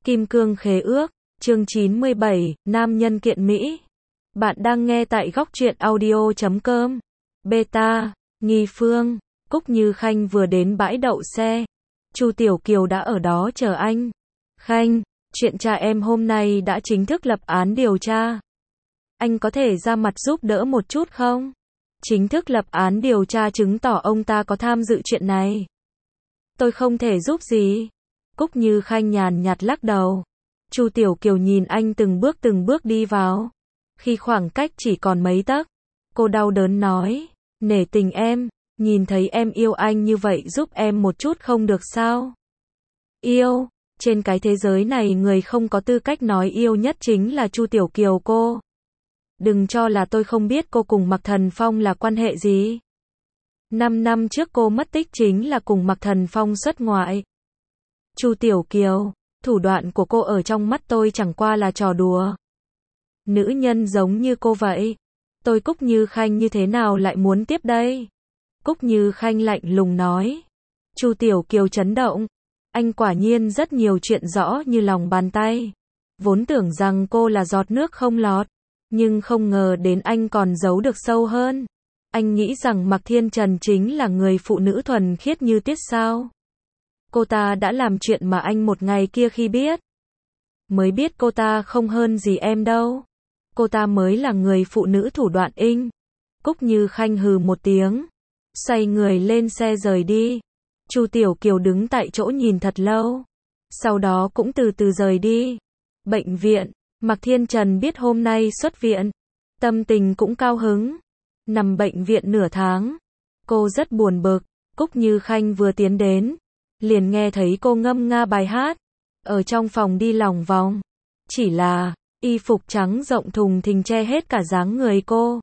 Kim Cương Khế Ước, chương 97, Nam nhân kiện Mỹ. Bạn đang nghe tại góc truyện audio.com. Beta, Nghi Phương, Cúc Như Khanh vừa đến bãi đậu xe. Chu Tiểu Kiều đã ở đó chờ anh. Khanh, chuyện cha em hôm nay đã chính thức lập án điều tra. Anh có thể ra mặt giúp đỡ một chút không? Chính thức lập án điều tra chứng tỏ ông ta có tham dự chuyện này. Tôi không thể giúp gì. Cúc Như Khanh nhàn nhạt lắc đầu. Chu Tiểu Kiều nhìn anh từng bước đi vào. Khi khoảng cách chỉ còn mấy tấc, cô đau đớn nói, nể tình em, nhìn thấy em yêu anh như vậy giúp em một chút không được sao? Yêu, trên cái thế giới này người không có tư cách nói yêu nhất chính là Chu Tiểu Kiều cô. Đừng cho là tôi không biết cô cùng Mạc Thần Phong là quan hệ gì. 5 năm trước cô mất tích chính là cùng Mạc Thần Phong xuất ngoại. Chu Tiểu Kiều, thủ đoạn của cô ở trong mắt tôi chẳng qua là trò đùa. Nữ nhân giống như cô vậy, tôi Cúc Như Khanh như thế nào lại muốn tiếp đây? Cúc Như Khanh lạnh lùng nói. Chu Tiểu Kiều chấn động, anh quả nhiên rất nhiều chuyện rõ như lòng bàn tay. Vốn tưởng rằng cô là giọt nước không lọt, nhưng không ngờ đến anh còn giấu được sâu hơn. Anh nghĩ rằng Mạc Thiên Trần chính là người phụ nữ thuần khiết như tiết sao? Cô ta đã làm chuyện mà anh một ngày kia khi biết. Mới biết cô ta không hơn gì em đâu. Cô ta mới là người phụ nữ thủ đoạn inh. Cúc Như Khanh hừ một tiếng, xoay người lên xe rời đi. Chu Tiểu Kiều đứng tại chỗ nhìn thật lâu. Sau đó cũng từ từ rời đi. Bệnh viện, Mạc Thiên Trần biết hôm nay xuất viện. Tâm tình cũng cao hứng. Nằm bệnh viện nửa tháng. Cô rất buồn bực. Cúc Như Khanh vừa tiến đến, liền nghe thấy cô ngâm nga bài hát. Ở trong phòng đi lòng vòng. Chỉ là, y phục trắng rộng thùng thình che hết cả dáng người cô.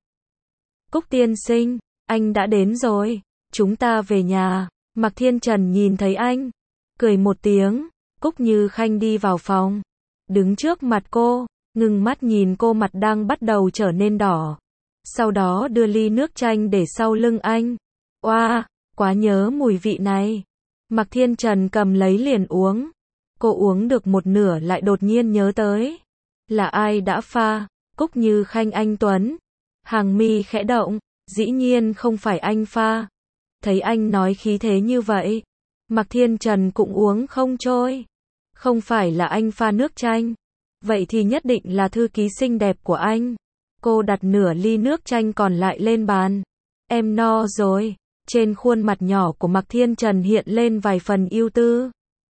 Cúc tiên sinh, anh đã đến rồi. Chúng ta về nhà. Mạc Thiên Trần nhìn thấy anh, cười một tiếng. Cúc Như Khanh đi vào phòng, đứng trước mặt cô, ngừng mắt nhìn cô, mặt đang bắt đầu trở nên đỏ. Sau đó đưa ly nước chanh để sau lưng anh. Oa, quá nhớ mùi vị này. Mạc Thiên Trần cầm lấy liền uống. Cô uống được một nửa lại đột nhiên nhớ tới. Là ai đã pha? Cúc Như Khanh anh Tuấn. Hàng mi khẽ động. Dĩ nhiên không phải anh pha. Thấy anh nói khí thế như vậy, Mạc Thiên Trần cũng uống không trôi. Không phải là anh pha nước chanh. Vậy thì nhất định là thư ký xinh đẹp của anh. Cô đặt nửa ly nước chanh còn lại lên bàn. Em no rồi. Trên khuôn mặt nhỏ của Mạc Thiên Trần hiện lên vài phần ưu tư.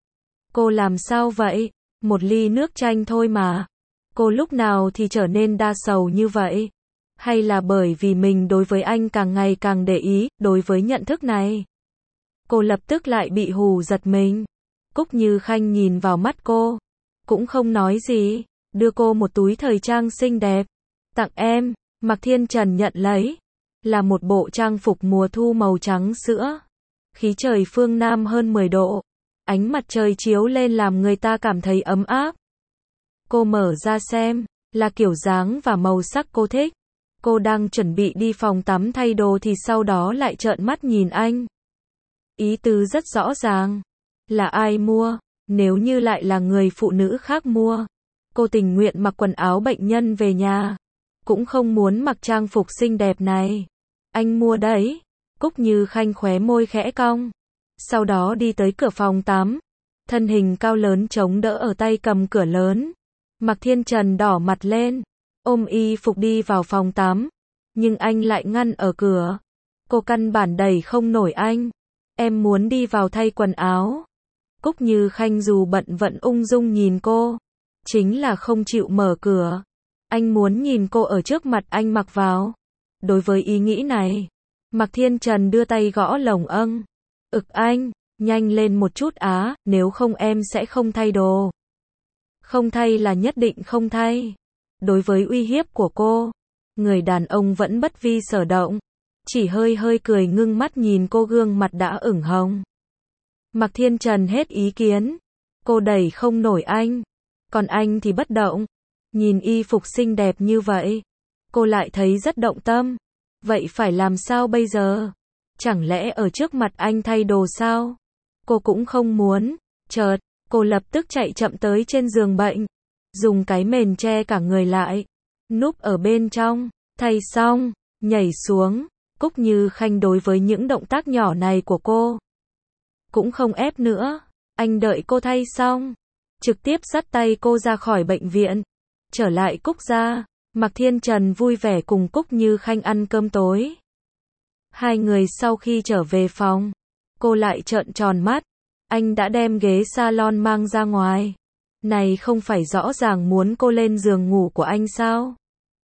Cô làm sao vậy? Một ly nước chanh thôi mà. Cô lúc nào thì trở nên đa sầu như vậy? Hay là bởi vì mình đối với anh càng ngày càng để ý, đối với nhận thức này? Cô lập tức lại bị hù giật mình. Cúc Như Khanh nhìn vào mắt cô, cũng không nói gì, đưa cô một túi thời trang xinh đẹp. Tặng em. Mạc Thiên Trần nhận lấy. Là một bộ trang phục mùa thu màu trắng sữa. Khí trời phương Nam hơn 10 độ. Ánh mặt trời chiếu lên làm người ta cảm thấy ấm áp. Cô mở ra xem, là kiểu dáng và màu sắc cô thích. Cô đang chuẩn bị đi phòng tắm thay đồ thì sau đó lại trợn mắt nhìn anh. Ý tứ rất rõ ràng. Là ai mua? Nếu như lại là người phụ nữ khác mua, cô tình nguyện mặc quần áo bệnh nhân về nhà. Cũng không muốn mặc trang phục xinh đẹp này. Anh mua đấy. Cúc Như Khanh khóe môi khẽ cong. Sau đó đi tới cửa phòng tắm. Thân hình cao lớn chống đỡ ở tay cầm cửa lớn. Mạc Thiên Trần đỏ mặt lên, ôm y phục đi vào phòng tắm. Nhưng anh lại ngăn ở cửa. Cô căn bản đẩy không nổi anh. Em muốn đi vào thay quần áo. Cúc Như Khanh dù bận vẫn ung dung nhìn cô. Chính là không chịu mở cửa. Anh muốn nhìn cô ở trước mặt anh mặc vào. Đối với ý nghĩ này, Mạc Thiên Trần đưa tay gõ lồng âng. Anh, nhanh lên một chút á, nếu không em sẽ không thay đồ. Không thay là nhất định không thay. Đối với uy hiếp của cô, người đàn ông vẫn bất vi sở động. Chỉ hơi cười ngưng mắt nhìn cô, gương mặt đã ửng hồng. Mạc Thiên Trần hết ý kiến. Cô đẩy không nổi anh. Còn anh thì bất động. Nhìn y phục xinh đẹp như vậy, cô lại thấy rất động tâm. Vậy phải làm sao bây giờ? Chẳng lẽ ở trước mặt anh thay đồ sao? Cô cũng không muốn. Chợt, Cô lập tức chạy chậm tới trên giường bệnh, dùng cái mền che cả người lại, núp ở bên trong, thay xong, nhảy xuống. Cúc Như Khanh đối với những động tác nhỏ này của cô cũng không ép nữa, anh đợi cô thay xong, trực tiếp dắt tay cô ra khỏi bệnh viện, trở lại Cúc gia. Mạc Thiên Trần vui vẻ cùng Cúc Như Khanh ăn cơm tối. Hai người sau khi trở về phòng, cô lại trợn tròn mắt, anh đã đem ghế salon mang ra ngoài. Này không phải rõ ràng muốn cô lên giường ngủ của anh sao?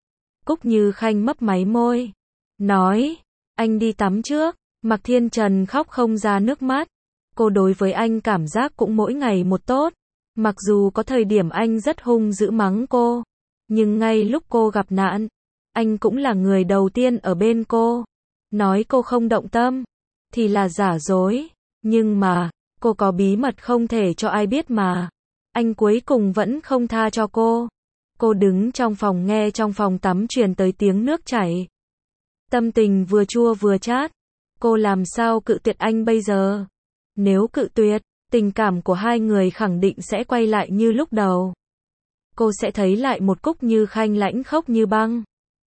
Cúc Như Khanh mấp máy môi, nói, anh đi tắm trước. Mạc Thiên Trần khóc không ra nước mắt. Cô đối với anh cảm giác cũng mỗi ngày một tốt. Mặc dù có thời điểm anh rất hung dữ mắng cô, nhưng ngay lúc cô gặp nạn, anh cũng là người đầu tiên ở bên cô. Nói cô không động tâm, thì là giả dối. Nhưng mà, cô có bí mật không thể cho ai biết mà. Anh cuối cùng vẫn không tha cho cô. Cô đứng trong phòng nghe trong phòng tắm truyền tới tiếng nước chảy. Tâm tình vừa chua vừa chát. Cô làm sao cự tuyệt anh bây giờ? Nếu cự tuyệt, tình cảm của hai người khẳng định sẽ quay lại như lúc đầu. Cô sẽ thấy lại một Cúc Như Khanh lãnh khốc như băng.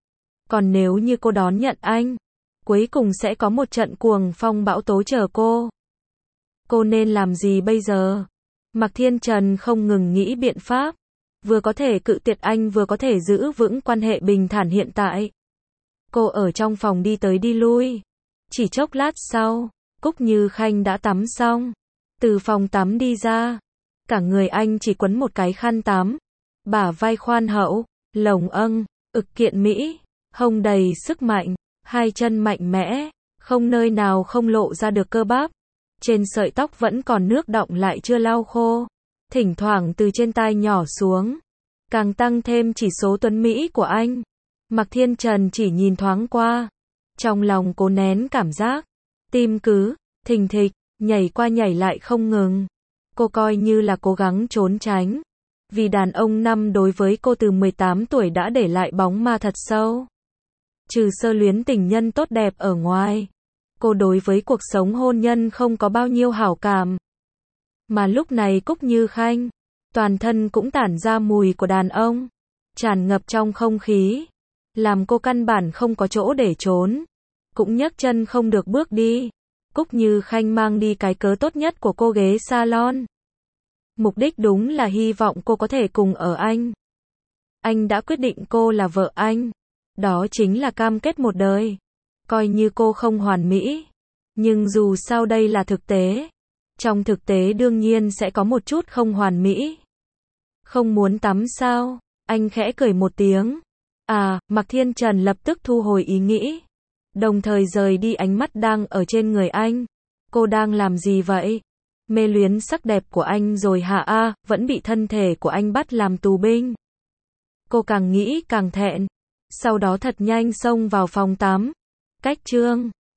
Còn nếu như cô đón nhận anh, cuối cùng sẽ có một trận cuồng phong bão tố chờ cô. Cô nên làm gì bây giờ? Mạc Thiên Trần không ngừng nghĩ biện pháp, vừa có thể cự tuyệt anh vừa có thể giữ vững quan hệ bình thản hiện tại. Cô ở trong phòng đi tới đi lui. Chỉ chốc lát sau, Cúc Như Khanh đã tắm xong, từ phòng tắm đi ra. Cả người anh chỉ quấn một cái khăn tắm, bả vai khoan hậu, lồng âng, ực kiện mỹ, hông đầy sức mạnh, hai chân mạnh mẽ, không nơi nào không lộ ra được cơ bắp. Trên sợi tóc vẫn còn nước đọng lại chưa lau khô, thỉnh thoảng từ trên tai nhỏ xuống, càng tăng thêm chỉ số tuấn mỹ của anh. Mạc Thiên Trần chỉ nhìn thoáng qua, trong lòng cố nén cảm giác, tim cứ thình thịch, nhảy qua nhảy lại không ngừng. Cô coi như là cố gắng trốn tránh, vì đàn ông năm đối với cô từ 18 tuổi đã để lại bóng ma thật sâu. Trừ sơ luyến tình nhân tốt đẹp ở ngoài, cô đối với cuộc sống hôn nhân không có bao nhiêu hảo cảm. Mà lúc này Cúc Như Khanh, toàn thân cũng tản ra mùi của đàn ông, tràn ngập trong không khí, làm cô căn bản không có chỗ để trốn, cũng nhấc chân không được bước đi. Cúc Như Khanh mang đi cái cớ tốt nhất của cô, ghế salon. Mục đích đúng là hy vọng cô có thể cùng ở anh. Anh đã quyết định cô là vợ anh. Đó chính là cam kết một đời. Coi như cô không hoàn mỹ, nhưng dù sao đây là thực tế. Trong thực tế đương nhiên sẽ có một chút không hoàn mỹ. Không muốn tắm sao? Anh khẽ cười một tiếng. À, Mạc Thiên Trần lập tức thu hồi ý nghĩ, đồng thời rời đi ánh mắt đang ở trên người anh. Cô đang làm gì vậy? Mê luyến sắc đẹp của anh rồi hả? À, vẫn bị thân thể của anh bắt làm tù binh. Cô càng nghĩ càng thẹn, sau đó thật nhanh xông vào phòng tắm. Cách chương